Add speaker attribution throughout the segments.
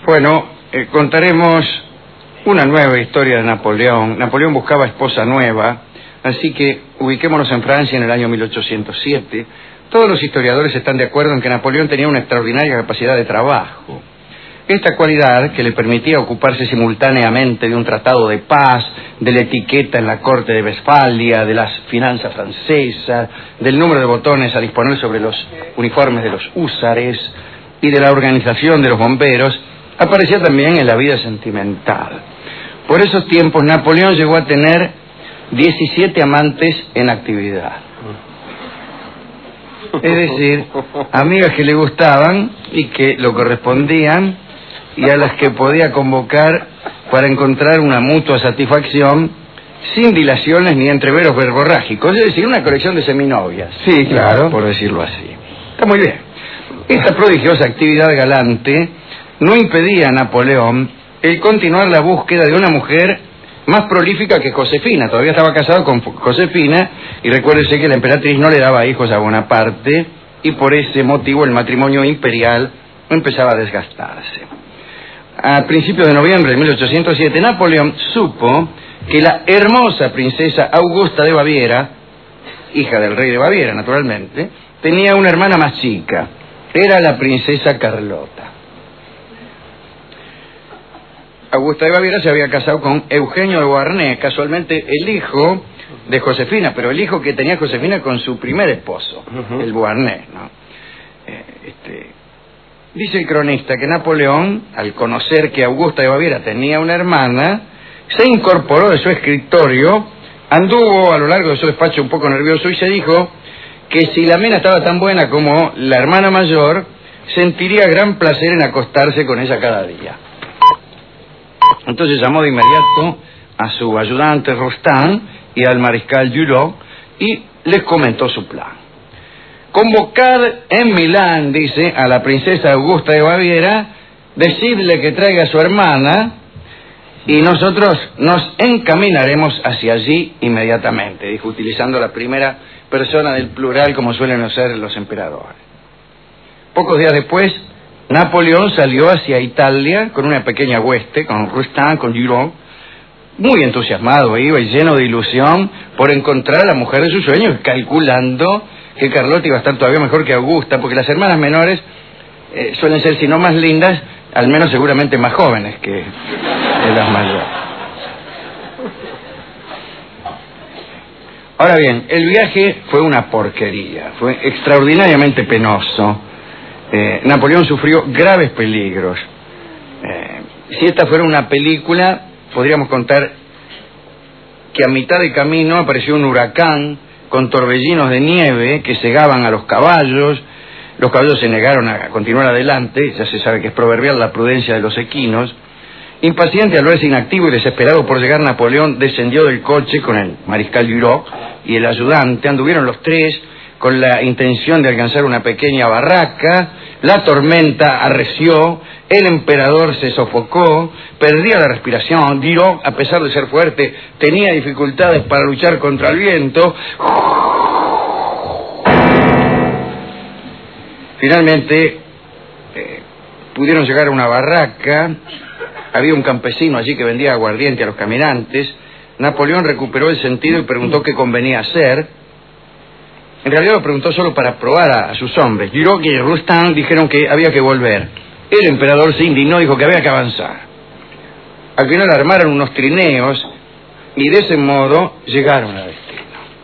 Speaker 1: Bueno, contaremos una nueva historia de Napoleón. Napoleón buscaba esposa nueva, así que ubiquémonos en Francia en el año 1807. Todos los historiadores están de acuerdo en que Napoleón tenía una extraordinaria capacidad de trabajo. Esta cualidad, que le permitía ocuparse simultáneamente de un tratado de paz, de la etiqueta en la corte de Westfalia, de las finanzas francesas, del número de botones a disponer sobre los uniformes de los húsares y de la organización de los bomberos, aparecía también en la vida sentimental. Por esos tiempos Napoleón llegó a tener 17 amantes en actividad. Es decir, amigas que le gustaban y que lo correspondían y a las que podía convocar para encontrar una mutua satisfacción sin dilaciones ni entreveros verborrágicos, es decir, una colección de seminovias.
Speaker 2: Sí, claro.
Speaker 1: Por decirlo así. Está muy bien. Esta prodigiosa actividad galante no impedía a Napoleón el continuar la búsqueda de una mujer más prolífica que Josefina. Todavía estaba casado con Josefina y recuérdese que la emperatriz no le daba hijos a Bonaparte y por ese motivo el matrimonio imperial empezaba a desgastarse. A principios de noviembre de 1807 Napoleón supo que la hermosa princesa Augusta de Baviera, hija del rey de Baviera naturalmente, tenía una hermana más chica. Era la princesa Carlota. Augusta de Baviera se había casado con Eugenio de Beauharnais, casualmente el hijo de Josefina, pero el hijo que tenía Josefina con su primer esposo, el Beauharnais, ¿no? Dice el cronista que Napoleón, al conocer que Augusta de Baviera tenía una hermana, se incorporó de su escritorio, anduvo a lo largo de su despacho un poco nervioso y se dijo que si la mina estaba tan buena como la hermana mayor, sentiría gran placer en acostarse con ella cada día. Entonces llamó de inmediato a su ayudante Rostand y al mariscal Duroc y les comentó su plan. Convocar en Milán, dice, a la princesa Augusta de Baviera, decirle que traiga a su hermana y nosotros nos encaminaremos hacia allí inmediatamente, dijo, utilizando la primera persona del plural como suelen hacer los emperadores. Pocos días después, Napoleón salió hacia Italia con una pequeña hueste, con Rostand, con Duroc, muy entusiasmado, iba y lleno de ilusión por encontrar a la mujer de sus sueños, calculando que Carlota iba a estar todavía mejor que Augusta, porque las hermanas menores suelen ser, si no más lindas, al menos seguramente más jóvenes que las mayores. Ahora bien, el viaje fue una porquería, fue extraordinariamente penoso. Napoleón sufrió graves peligros. Si esta fuera una película, podríamos contar que a mitad de camino apareció un huracán con torbellinos de nieve que cegaban a los caballos se negaron a continuar adelante, ya se sabe que es proverbial la prudencia de los equinos. Impaciente al verse inactivo y desesperado por llegar, Napoleón descendió del coche con el mariscal Duroc y el ayudante, anduvieron los tres con la intención de alcanzar una pequeña barraca. La tormenta arreció, el emperador se sofocó, perdía la respiración. Duroc, a pesar de ser fuerte, tenía dificultades para luchar contra el viento. Finalmente pudieron llegar a una barraca. Había un campesino allí que vendía aguardiente a los caminantes. Napoleón recuperó el sentido y preguntó qué convenía hacer. En realidad lo preguntó solo para probar a sus hombres. Duroc y Rostand dijeron que había que volver. El emperador se indignó, dijo que había que avanzar. Al final armaron unos trineos y de ese modo llegaron a destino.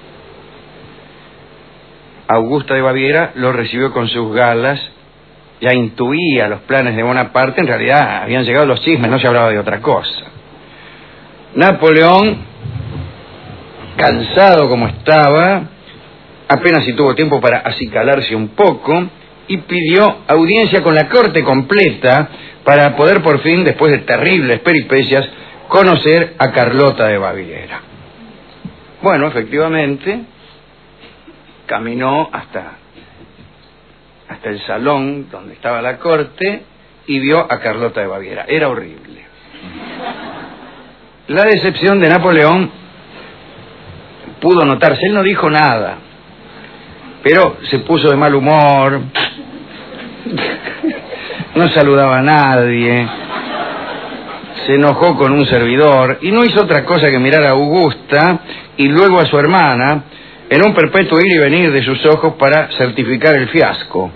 Speaker 1: Augusta de Baviera lo recibió con sus galas. Ya intuía los planes de Bonaparte, en realidad habían llegado los chismes, no se hablaba de otra cosa. Napoleón, cansado como estaba, apenas si tuvo tiempo para acicalarse un poco y pidió audiencia con la corte completa para poder por fin, después de terribles peripecias, conocer a Carlota de Baviera. Bueno, efectivamente, caminó hasta el salón donde estaba la corte y vio a Carlota de Baviera. Era horrible. La decepción de Napoleón pudo notarse. Él no dijo nada, pero se puso de mal humor, no saludaba a nadie, se enojó con un servidor y no hizo otra cosa que mirar a Augusta y luego a su hermana en un perpetuo ir y venir de sus ojos para certificar el fiasco.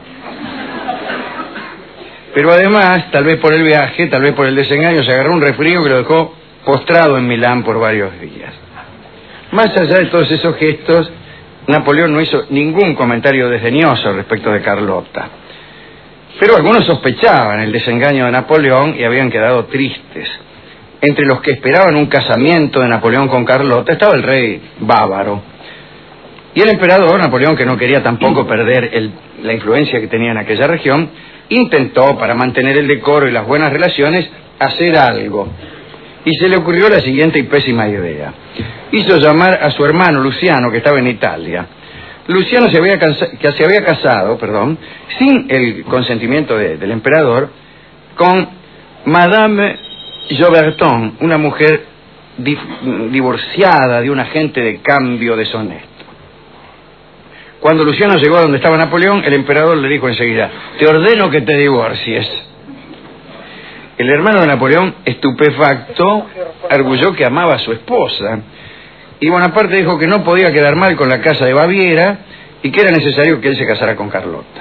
Speaker 1: Pero además, tal vez por el viaje, tal vez por el desengaño, se agarró un resfrío que lo dejó postrado en Milán por varios días. Más allá de todos esos gestos, Napoleón no hizo ningún comentario desdeñoso respecto de Carlota. Pero algunos sospechaban el desengaño de Napoleón y habían quedado tristes. Entre los que esperaban un casamiento de Napoleón con Carlota estaba el rey bávaro. Y el emperador Napoleón, que no quería tampoco perder la influencia que tenía en aquella región, intentó, para mantener el decoro y las buenas relaciones, hacer algo. Y se le ocurrió la siguiente y pésima idea. Hizo llamar a su hermano Luciano, que estaba en Italia. Luciano se había casado, sin el consentimiento del emperador, con Madame Joberton, una mujer divorciada de un agente de cambio deshonesto. Cuando Luciano llegó a donde estaba Napoleón, el emperador le dijo enseguida: te ordeno que te divorcies. El hermano de Napoleón, estupefacto, arguyó que amaba a su esposa. Y Bonaparte dijo que no podía quedar mal con la casa de Baviera y que era necesario que él se casara con Carlota.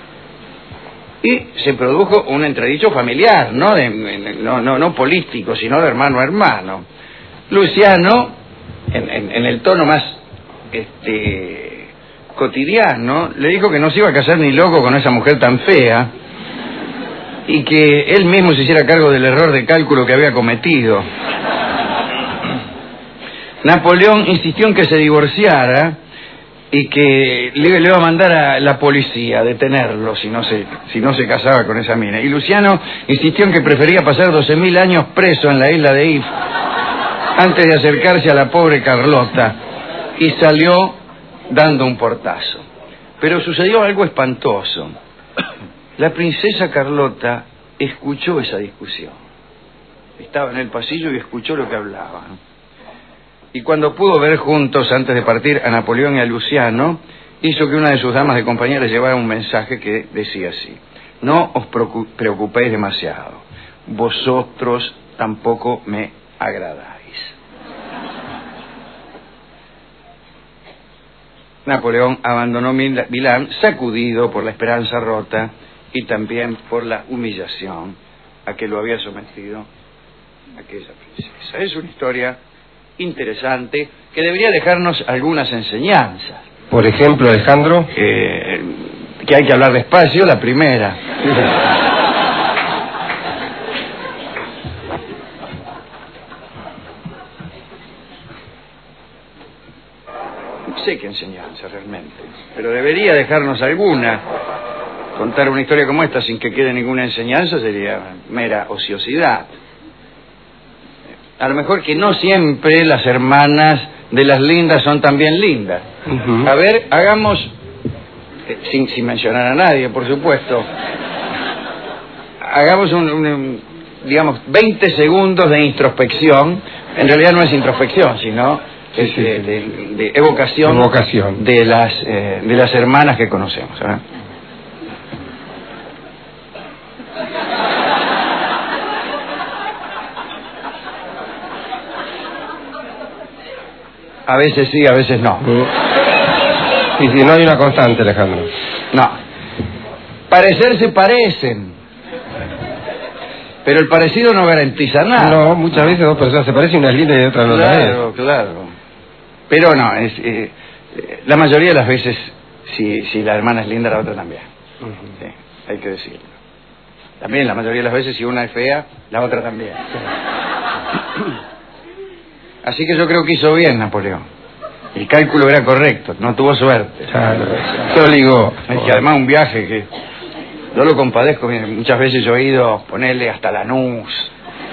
Speaker 1: Y se produjo un entredicho familiar, no político, sino de hermano a hermano. Luciano, en el tono más cotidiano, le dijo que no se iba a casar ni loco con esa mujer tan fea y que él mismo se hiciera cargo del error de cálculo que había cometido. Napoleón insistió en que se divorciara y que le iba a mandar a la policía a detenerlo si no se casaba con esa mina. Y Luciano insistió en que prefería pasar 12.000 años preso en la isla de If antes de acercarse a la pobre Carlota, y salió dando un portazo. Pero sucedió algo espantoso. La princesa Carlota escuchó esa discusión. Estaba en el pasillo y escuchó lo que hablaban. Y cuando pudo ver juntos, antes de partir, a Napoleón y a Luciano, hizo que una de sus damas de compañía le llevara un mensaje que decía así: no os preocupéis demasiado, vosotros tampoco me agradáis. Napoleón abandonó Milán sacudido por la esperanza rota y también por la humillación a que lo había sometido aquella princesa. Es una historia interesante que debería dejarnos algunas enseñanzas.
Speaker 2: Por ejemplo, Alejandro,
Speaker 1: que hay que hablar despacio, la primera. No sé qué enseñanza realmente, pero debería dejarnos alguna. Contar una historia como esta sin que quede ninguna enseñanza sería mera ociosidad. A lo mejor que no siempre las hermanas de las lindas son también lindas. Uh-huh. A ver, hagamos, sin mencionar a nadie, por supuesto, hagamos digamos, 20 segundos de introspección. En realidad no es introspección, sino de evocación de las hermanas que conocemos, ¿verdad? A veces sí, a veces no.
Speaker 2: Y si no hay una constante, Alejandro.
Speaker 1: No. Parecerse parecen. Pero el parecido no garantiza nada.
Speaker 2: No, muchas veces dos personas se parecen, una es linda y otra no la es.
Speaker 1: Claro. Pero no, la mayoría de las veces, si la hermana es linda, la otra también. Uh-huh. Sí, hay que decirlo. También la mayoría de las veces, si una es fea, la otra también. Sí. Así que yo creo que hizo bien Napoleón. El cálculo era correcto, no tuvo suerte.
Speaker 2: Se obligó.
Speaker 1: Es que además un viaje que yo lo compadezco, muchas veces yo he ido a ponerle hasta Lanús.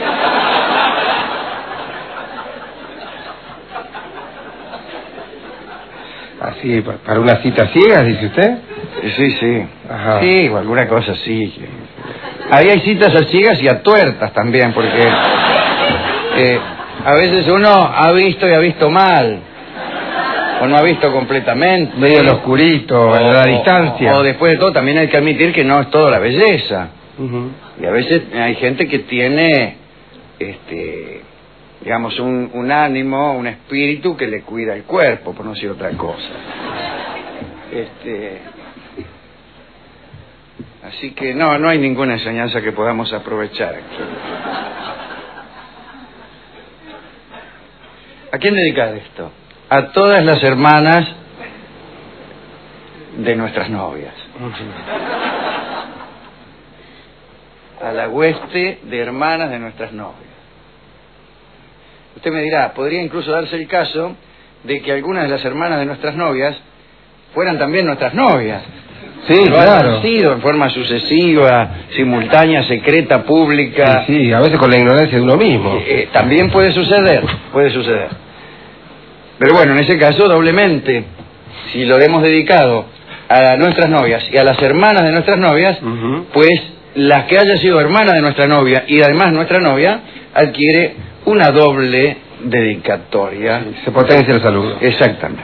Speaker 2: Así, para una cita ciega, dice usted.
Speaker 1: Sí.
Speaker 2: Ajá.
Speaker 1: Sí, o alguna cosa así. Ahí hay citas a ciegas y a tuertas también, porque a veces uno ha visto y ha visto mal, o no ha visto completamente.
Speaker 2: Medio en oscurito, a la distancia.
Speaker 1: O después de todo también hay que admitir que no es toda la belleza.
Speaker 2: Uh-huh.
Speaker 1: Y a veces hay gente que tiene digamos, un ánimo, un espíritu que le cuida el cuerpo, por no decir otra cosa. Así que no hay ninguna enseñanza que podamos aprovechar aquí. ¿A quién dedicar esto? A todas las hermanas de nuestras novias. A la hueste de hermanas de nuestras novias. Usted me dirá, podría incluso darse el caso de que algunas de las hermanas de nuestras novias fueran también nuestras novias.
Speaker 2: Sí,
Speaker 1: lo
Speaker 2: claro.
Speaker 1: han sido en forma sucesiva, simultánea, secreta, pública.
Speaker 2: Sí, a veces con la ignorancia de uno mismo.
Speaker 1: También puede suceder. Pero bueno, en ese caso doblemente, si lo hemos dedicado a nuestras novias y a las hermanas de nuestras novias, pues las que haya sido hermana de nuestra novia y además nuestra novia adquiere una doble dedicatoria.
Speaker 2: Se potencia el saludo.
Speaker 1: Exactamente.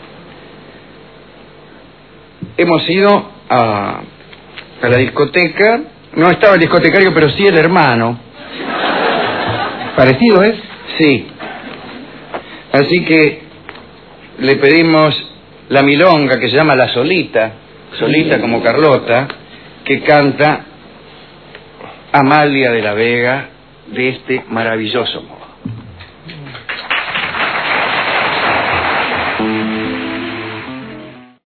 Speaker 1: Hemos ido a la discoteca. No estaba el discotecario, pero sí el hermano.
Speaker 2: ¿Parecido es?
Speaker 1: Sí. Así que le pedimos la milonga, que se llama La Solita, Solita como Carlota, que canta Amalia de la Vega de este maravilloso modo.